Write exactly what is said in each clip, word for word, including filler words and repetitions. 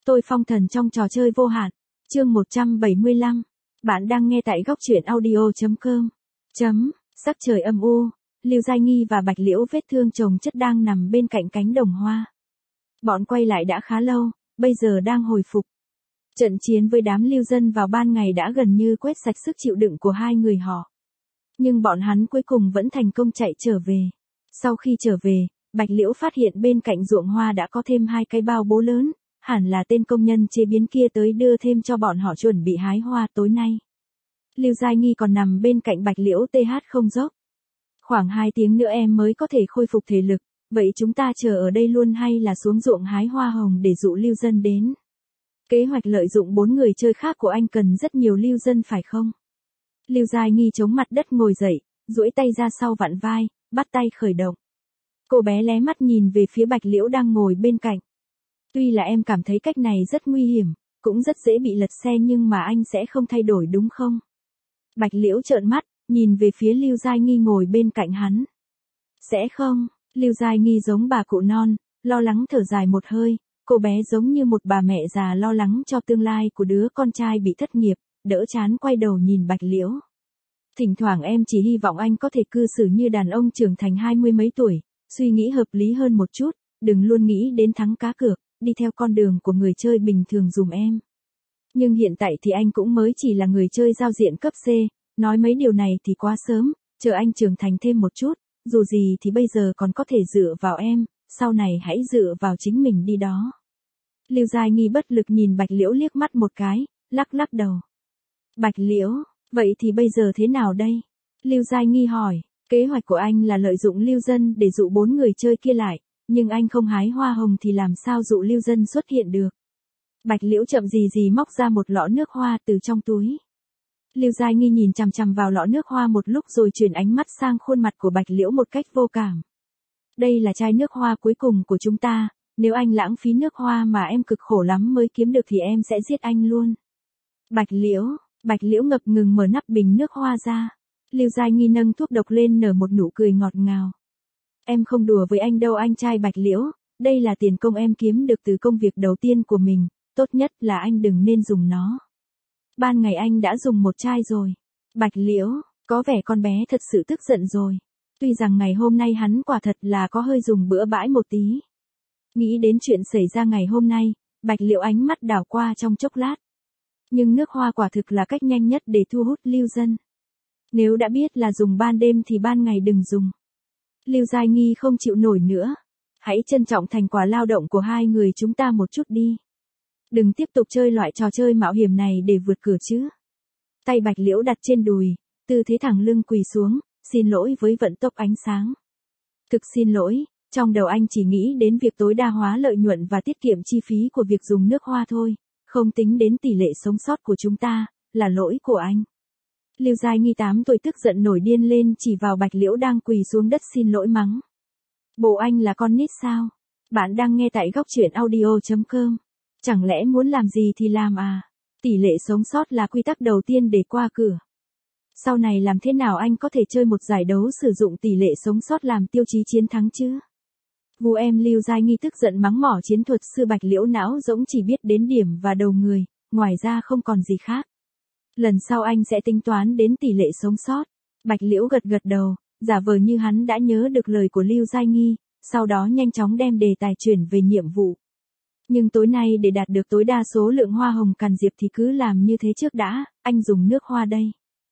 tôi phong thần trong trò chơi vô hạn. Chương một trăm bảy mươi lăm. Bạn đang nghe tại góc truyện audio chấm com. Chấm, sắc trời âm u, Lưu Giai Nghi và Bạch Liễu vết thương chồng chất đang nằm bên cạnh cánh đồng hoa. Bọn quay lại đã khá lâu, bây giờ đang hồi phục. Trận chiến với đám lưu dân vào ban ngày đã gần như quét sạch sức chịu đựng của hai người họ. Nhưng bọn hắn cuối cùng vẫn thành công chạy trở về. Sau khi trở về, Bạch Liễu phát hiện bên cạnh ruộng hoa đã có thêm hai cái bao bố lớn, hẳn là tên công nhân chế biến kia tới đưa thêm cho bọn họ chuẩn bị hái hoa tối nay. Lưu Giai Nghi còn nằm bên cạnh Bạch Liễu tê hát không dốc. Khoảng hai tiếng nữa em mới có thể khôi phục thể lực, vậy chúng ta chờ ở đây luôn hay là xuống ruộng hái hoa hồng để dụ lưu dân đến? Kế hoạch lợi dụng bốn người chơi khác của anh cần rất nhiều lưu dân phải không? Lưu Giai Nghi chống mặt đất ngồi dậy, duỗi tay ra sau vặn vai, bắt tay khởi động. Cô bé lé mắt nhìn về phía Bạch Liễu đang ngồi bên cạnh. Tuy là em cảm thấy cách này rất nguy hiểm, cũng rất dễ bị lật xe nhưng mà anh sẽ không thay đổi đúng không? Bạch Liễu trợn mắt, nhìn về phía Lưu Giai Nghi ngồi bên cạnh hắn. Sẽ không, Lưu Giai Nghi giống bà cụ non, lo lắng thở dài một hơi, cô bé giống như một bà mẹ già lo lắng cho tương lai của đứa con trai bị thất nghiệp, đỡ chán quay đầu nhìn Bạch Liễu. Thỉnh thoảng em chỉ hy vọng anh có thể cư xử như đàn ông trưởng thành hai mươi mấy tuổi, suy nghĩ hợp lý hơn một chút, đừng luôn nghĩ đến thắng cá cược, đi theo con đường của người chơi bình thường dùm em. Nhưng hiện tại thì anh cũng mới chỉ là người chơi giao diện cấp C, nói mấy điều này thì quá sớm, chờ anh trưởng thành thêm một chút, dù gì thì bây giờ còn có thể dựa vào em, sau này hãy dựa vào chính mình đi đó. Lưu Giai Nghi bất lực nhìn Bạch Liễu liếc mắt một cái, lắc lắc đầu. Bạch Liễu, vậy thì bây giờ thế nào đây? Lưu Giai Nghi hỏi, kế hoạch của anh là lợi dụng lưu dân để dụ bốn người chơi kia lại, nhưng anh không hái hoa hồng thì làm sao dụ lưu dân xuất hiện được? Bạch Liễu chậm gì gì móc ra một lọ nước hoa từ trong túi. Lưu Giai Nghi nhìn chằm chằm vào lọ nước hoa một lúc rồi chuyển ánh mắt sang khuôn mặt của Bạch Liễu một cách vô cảm. Đây là chai nước hoa cuối cùng của chúng ta, nếu anh lãng phí nước hoa mà em cực khổ lắm mới kiếm được thì em sẽ giết anh luôn. Bạch Liễu, Bạch Liễu ngập ngừng mở nắp bình nước hoa ra. Lưu Giai Nghi nâng thuốc độc lên nở một nụ cười ngọt ngào. Em không đùa với anh đâu anh trai Bạch Liễu, đây là tiền công em kiếm được từ công việc đầu tiên của mình, tốt nhất là anh đừng nên dùng nó. Ban ngày anh đã dùng một chai rồi. Bạch Liễu, có vẻ con bé thật sự tức giận rồi. Tuy rằng ngày hôm nay hắn quả thật là có hơi dùng bữa bãi một tí. Nghĩ đến chuyện xảy ra ngày hôm nay, Bạch Liễu ánh mắt đảo qua trong chốc lát. Nhưng nước hoa quả thực là cách nhanh nhất để thu hút lưu dân. Nếu đã biết là dùng ban đêm thì ban ngày đừng dùng. Lưu Giai Nghi không chịu nổi nữa. Hãy trân trọng thành quả lao động của hai người chúng ta một chút đi. Đừng tiếp tục chơi loại trò chơi mạo hiểm này để vượt cửa chứ. Tay Bạch Liễu đặt trên đùi, tư thế thẳng lưng quỳ xuống, xin lỗi với vận tốc ánh sáng. Thực xin lỗi, trong đầu anh chỉ nghĩ đến việc tối đa hóa lợi nhuận và tiết kiệm chi phí của việc dùng nước hoa thôi, không tính đến tỷ lệ sống sót của chúng ta, là lỗi của anh. Lưu Giai Nghi tám tuổi tức giận nổi điên lên chỉ vào Bạch Liễu đang quỳ xuống đất xin lỗi mắng. Bộ anh là con nít sao? Bạn đang nghe tại góc truyện audio chấm com. Chẳng lẽ muốn làm gì thì làm à? Tỷ lệ sống sót là quy tắc đầu tiên để qua cửa. Sau này làm thế nào anh có thể chơi một giải đấu sử dụng tỷ lệ sống sót làm tiêu chí chiến thắng chứ? Vu em Lưu Giai Nghi tức giận mắng mỏ chiến thuật sư Bạch Liễu não rỗng chỉ biết đến điểm và đầu người, ngoài ra không còn gì khác. Lần sau anh sẽ tính toán đến tỷ lệ sống sót. Bạch Liễu gật gật đầu, giả vờ như hắn đã nhớ được lời của Lưu Giai Nghi, sau đó nhanh chóng đem đề tài chuyển về nhiệm vụ. Nhưng tối nay để đạt được tối đa số lượng hoa hồng càn diệp thì cứ làm như thế trước đã, anh dùng nước hoa đây.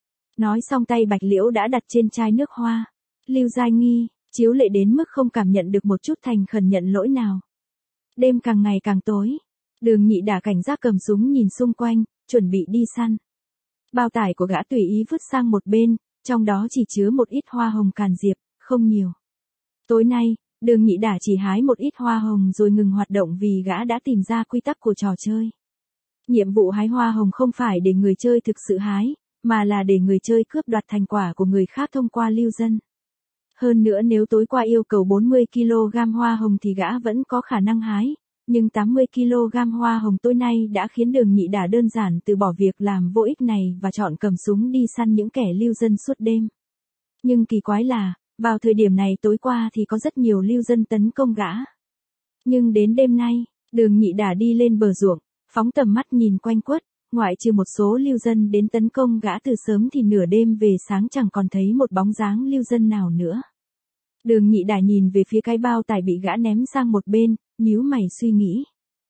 Nói xong tay Bạch Liễu đã đặt trên chai nước hoa. Lưu Giai Nghi, chiếu lệ đến mức không cảm nhận được một chút thành khẩn nhận lỗi nào. Đêm càng ngày càng tối. Đường Nhị Đả cảnh giác cầm súng nhìn xung quanh, chuẩn bị đi săn. Bao tải của gã tùy ý vứt sang một bên, trong đó chỉ chứa một ít hoa hồng càn diệp, không nhiều. Tối nay, Đường Nhị Đả chỉ hái một ít hoa hồng rồi ngừng hoạt động vì gã đã tìm ra quy tắc của trò chơi. Nhiệm vụ hái hoa hồng không phải để người chơi thực sự hái, mà là để người chơi cướp đoạt thành quả của người khác thông qua lưu dân. Hơn nữa nếu tối qua yêu cầu bốn mươi ki lô gam hoa hồng thì gã vẫn có khả năng hái, nhưng tám mươi ki lô gam hoa hồng tối nay đã khiến Đường Nhị Đả đơn giản từ bỏ việc làm vô ích này và chọn cầm súng đi săn những kẻ lưu dân suốt đêm. Nhưng kỳ quái là, vào thời điểm này tối qua thì có rất nhiều lưu dân tấn công gã. Nhưng đến đêm nay, Đường Nhị Đả đi lên bờ ruộng, Phóng tầm mắt nhìn quanh quất, ngoại trừ một số lưu dân đến tấn công gã từ sớm thì nửa đêm về sáng chẳng còn thấy một bóng dáng lưu dân nào nữa. Đường Nhị Đà nhìn về phía cái bao tải bị gã ném sang một bên, nhíu mày suy nghĩ.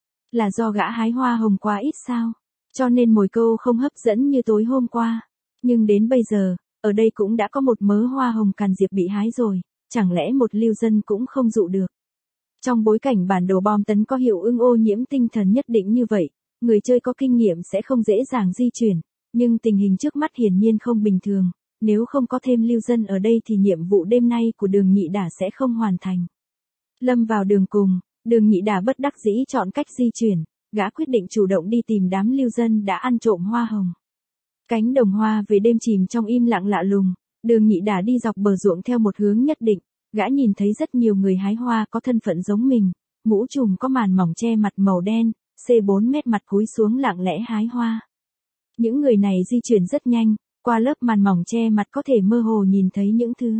Là do gã hái hoa hồng quá ít sao? Cho nên mồi câu không hấp dẫn như tối hôm qua. Nhưng đến bây giờ, ở đây cũng đã có một mớ hoa hồng càn diệp bị hái rồi, chẳng lẽ một lưu dân cũng không dụ được. Trong bối cảnh bản đồ bom tấn có hiệu ứng ô nhiễm tinh thần nhất định như vậy, người chơi có kinh nghiệm sẽ không dễ dàng di chuyển, nhưng tình hình trước mắt hiển nhiên không bình thường, nếu không có thêm lưu dân ở đây thì nhiệm vụ đêm nay của Đường Nhị Đà sẽ không hoàn thành. Lâm vào đường cùng, Đường Nhị Đà bất đắc dĩ chọn cách di chuyển, gã quyết định chủ động đi tìm đám lưu dân đã ăn trộm hoa hồng. Cánh đồng hoa về đêm chìm trong im lặng lạ lùng, Đường Nhị Đà đi dọc bờ ruộng theo một hướng nhất định, gã nhìn thấy rất nhiều người hái hoa có thân phận giống mình, mũ trùm có màn mỏng che mặt màu đen, xê bốn mét mặt cúi xuống lặng lẽ hái hoa. Những người này di chuyển rất nhanh, qua lớp màn mỏng che mặt có thể mơ hồ nhìn thấy những thứ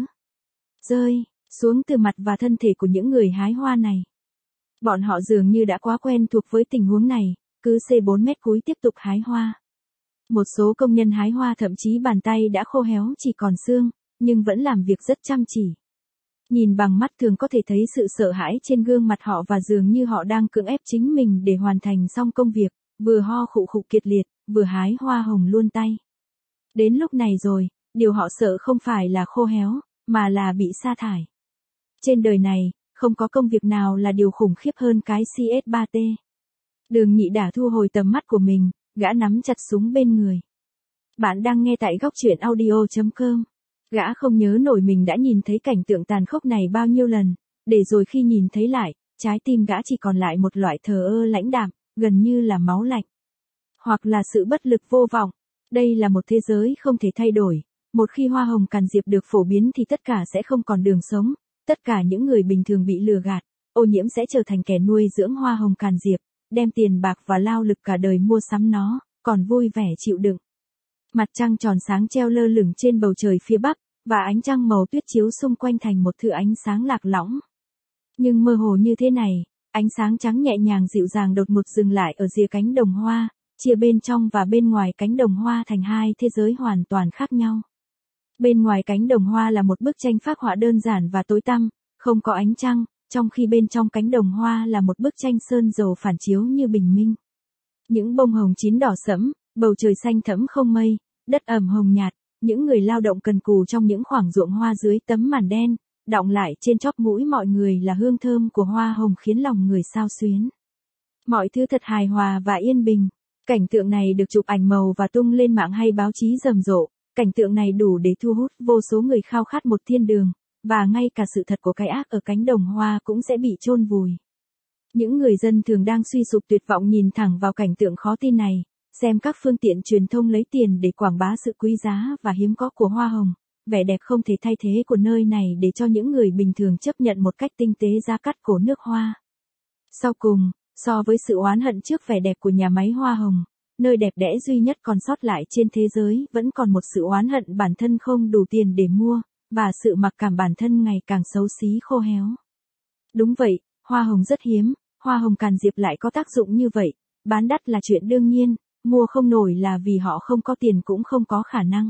rơi xuống từ mặt và thân thể của những người hái hoa này. Bọn họ dường như đã quá quen thuộc với tình huống này, cứ xê bốn mét cúi tiếp tục hái hoa. Một số công nhân hái hoa thậm chí bàn tay đã khô héo chỉ còn xương, nhưng vẫn làm việc rất chăm chỉ. Nhìn bằng mắt thường có thể thấy sự sợ hãi trên gương mặt họ và dường như họ đang cưỡng ép chính mình để hoàn thành xong công việc, vừa ho khụ khụ kiệt liệt, vừa hái hoa hồng luôn tay. Đến lúc này rồi, điều họ sợ không phải là khô héo, mà là bị sa thải. Trên đời này, không có công việc nào là điều khủng khiếp hơn cái xê ét ba tê. Đường Nhị Đà thu hồi tầm mắt của mình, gã nắm chặt súng bên người. Bạn đang nghe tại góc truyện audio chấm com. Gã không nhớ nổi mình đã nhìn thấy cảnh tượng tàn khốc này bao nhiêu lần, để rồi khi nhìn thấy lại, trái tim gã chỉ còn lại một loại thờ ơ lãnh đạm, gần như là máu lạnh. Hoặc là sự bất lực vô vọng. Đây là một thế giới không thể thay đổi. Một khi hoa hồng càn diệp được phổ biến thì tất cả sẽ không còn đường sống. Tất cả những người bình thường bị lừa gạt, ô nhiễm sẽ trở thành kẻ nuôi dưỡng hoa hồng càn diệp, đem tiền bạc và lao lực cả đời mua sắm nó, còn vui vẻ chịu đựng. Mặt trăng tròn sáng treo lơ lửng trên bầu trời phía bắc, và ánh trăng màu tuyết chiếu xung quanh thành một thứ ánh sáng lạc lõng. Nhưng mơ hồ như thế này, ánh sáng trắng nhẹ nhàng dịu dàng đột ngột dừng lại ở rìa cánh đồng hoa, chia bên trong và bên ngoài cánh đồng hoa thành hai thế giới hoàn toàn khác nhau. Bên ngoài cánh đồng hoa là một bức tranh phác họa đơn giản và tối tăm, không có ánh trăng, trong khi bên trong cánh đồng hoa là một bức tranh sơn dầu phản chiếu như bình minh. Những bông hồng chín đỏ sẫm, bầu trời xanh thẫm không mây, đất ẩm hồng nhạt, những người lao động cần cù trong những khoảng ruộng hoa dưới tấm màn đen, đọng lại trên chóp mũi mọi người là hương thơm của hoa hồng khiến lòng người xao xuyến. Mọi thứ thật hài hòa và yên bình. Cảnh tượng này được chụp ảnh màu và tung lên mạng hay báo chí rầm rộ. Cảnh tượng này đủ để thu hút vô số người khao khát một thiên đường, và ngay cả sự thật của cái ác ở cánh đồng hoa cũng sẽ bị chôn vùi. Những người dân thường đang suy sụp tuyệt vọng nhìn thẳng vào cảnh tượng khó tin này, xem các phương tiện truyền thông lấy tiền để quảng bá sự quý giá và hiếm có của hoa hồng, vẻ đẹp không thể thay thế của nơi này để cho những người bình thường chấp nhận một cách tinh tế giá cắt cổ nước hoa. Sau cùng, so với sự oán hận trước vẻ đẹp của nhà máy hoa hồng, nơi đẹp đẽ duy nhất còn sót lại trên thế giới vẫn còn một sự oán hận bản thân không đủ tiền để mua, và sự mặc cảm bản thân ngày càng xấu xí khô héo. Đúng vậy, hoa hồng rất hiếm, hoa hồng càn diệp lại có tác dụng như vậy, bán đắt là chuyện đương nhiên, mua không nổi là vì họ không có tiền cũng không có khả năng.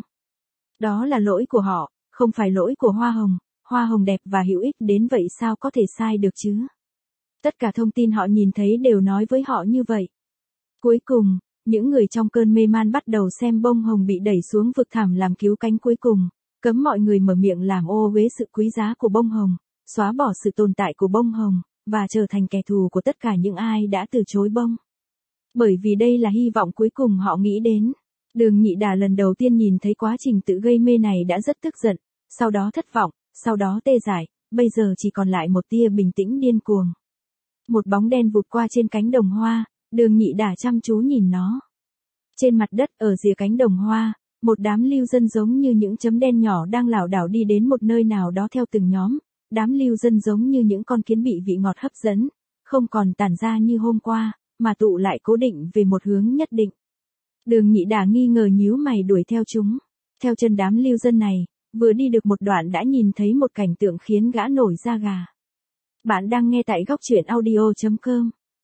Đó là lỗi của họ, không phải lỗi của hoa hồng, hoa hồng đẹp và hữu ích đến vậy sao có thể sai được chứ? Tất cả thông tin họ nhìn thấy đều nói với họ như vậy. Cuối cùng, những người trong cơn mê man bắt đầu xem bông hồng bị đẩy xuống vực thẳm làm cứu cánh cuối cùng, cấm mọi người mở miệng làm ô uế sự quý giá của bông hồng, xóa bỏ sự tồn tại của bông hồng, và trở thành kẻ thù của tất cả những ai đã từ chối bông. Bởi vì đây là hy vọng cuối cùng họ nghĩ đến. Đường Nhị Đà lần đầu tiên nhìn thấy quá trình tự gây mê này đã rất tức giận, sau đó thất vọng, sau đó tê dại, bây giờ chỉ còn lại một tia bình tĩnh điên cuồng. Một bóng đen vụt qua trên cánh đồng hoa, Đường Nhị Đà chăm chú nhìn nó. Trên mặt đất ở rìa cánh đồng hoa, một đám lưu dân giống như những chấm đen nhỏ đang lảo đảo đi đến một nơi nào đó theo từng nhóm, đám lưu dân giống như những con kiến bị vị ngọt hấp dẫn, không còn tản ra như hôm qua, mà tụ lại cố định về một hướng nhất định. Đường Nhị Đà nghi ngờ nhíu mày đuổi theo chúng. Theo chân đám lưu dân này, vừa đi được một đoạn đã nhìn thấy một cảnh tượng khiến gã nổi da gà. Bạn đang nghe tại góc truyện audio chấm com.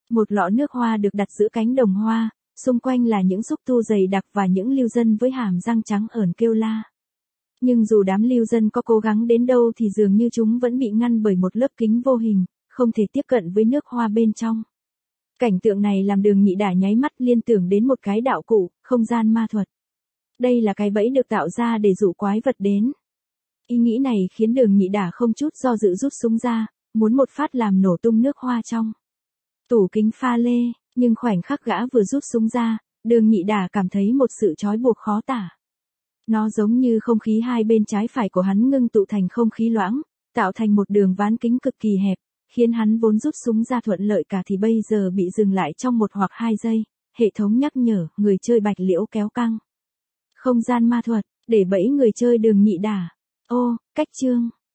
Một lọ nước hoa được đặt giữa cánh đồng hoa, xung quanh là những xúc tu dày đặc và những lưu dân với hàm răng trắng ởn kêu la. Nhưng dù đám lưu dân có cố gắng đến đâu thì dường như chúng vẫn bị ngăn bởi một lớp kính vô hình, không thể tiếp cận với nước hoa bên trong. Cảnh tượng này làm Đường Nhị Đả nháy mắt liên tưởng đến một cái đạo cụ, không gian ma thuật. Đây là cái bẫy được tạo ra để dụ quái vật đến. Ý nghĩ này khiến Đường Nhị Đả không chút do dự rút súng ra, muốn một phát làm nổ tung nước hoa trong tủ kính pha lê, nhưng khoảnh khắc gã vừa rút súng ra, Đường Nhị Đả cảm thấy một sự trói buộc khó tả. Nó giống như không khí hai bên trái phải của hắn ngưng tụ thành không khí loãng, tạo thành một đường ván kính cực kỳ hẹp, khiến hắn vốn rút súng ra thuận lợi cả thì bây giờ bị dừng lại trong một hoặc hai giây. Hệ thống nhắc nhở, người chơi Bạch Liễu kéo căng. Không gian ma thuật, để bẫy người chơi Đường Nhị Đả. Ô, cách chương.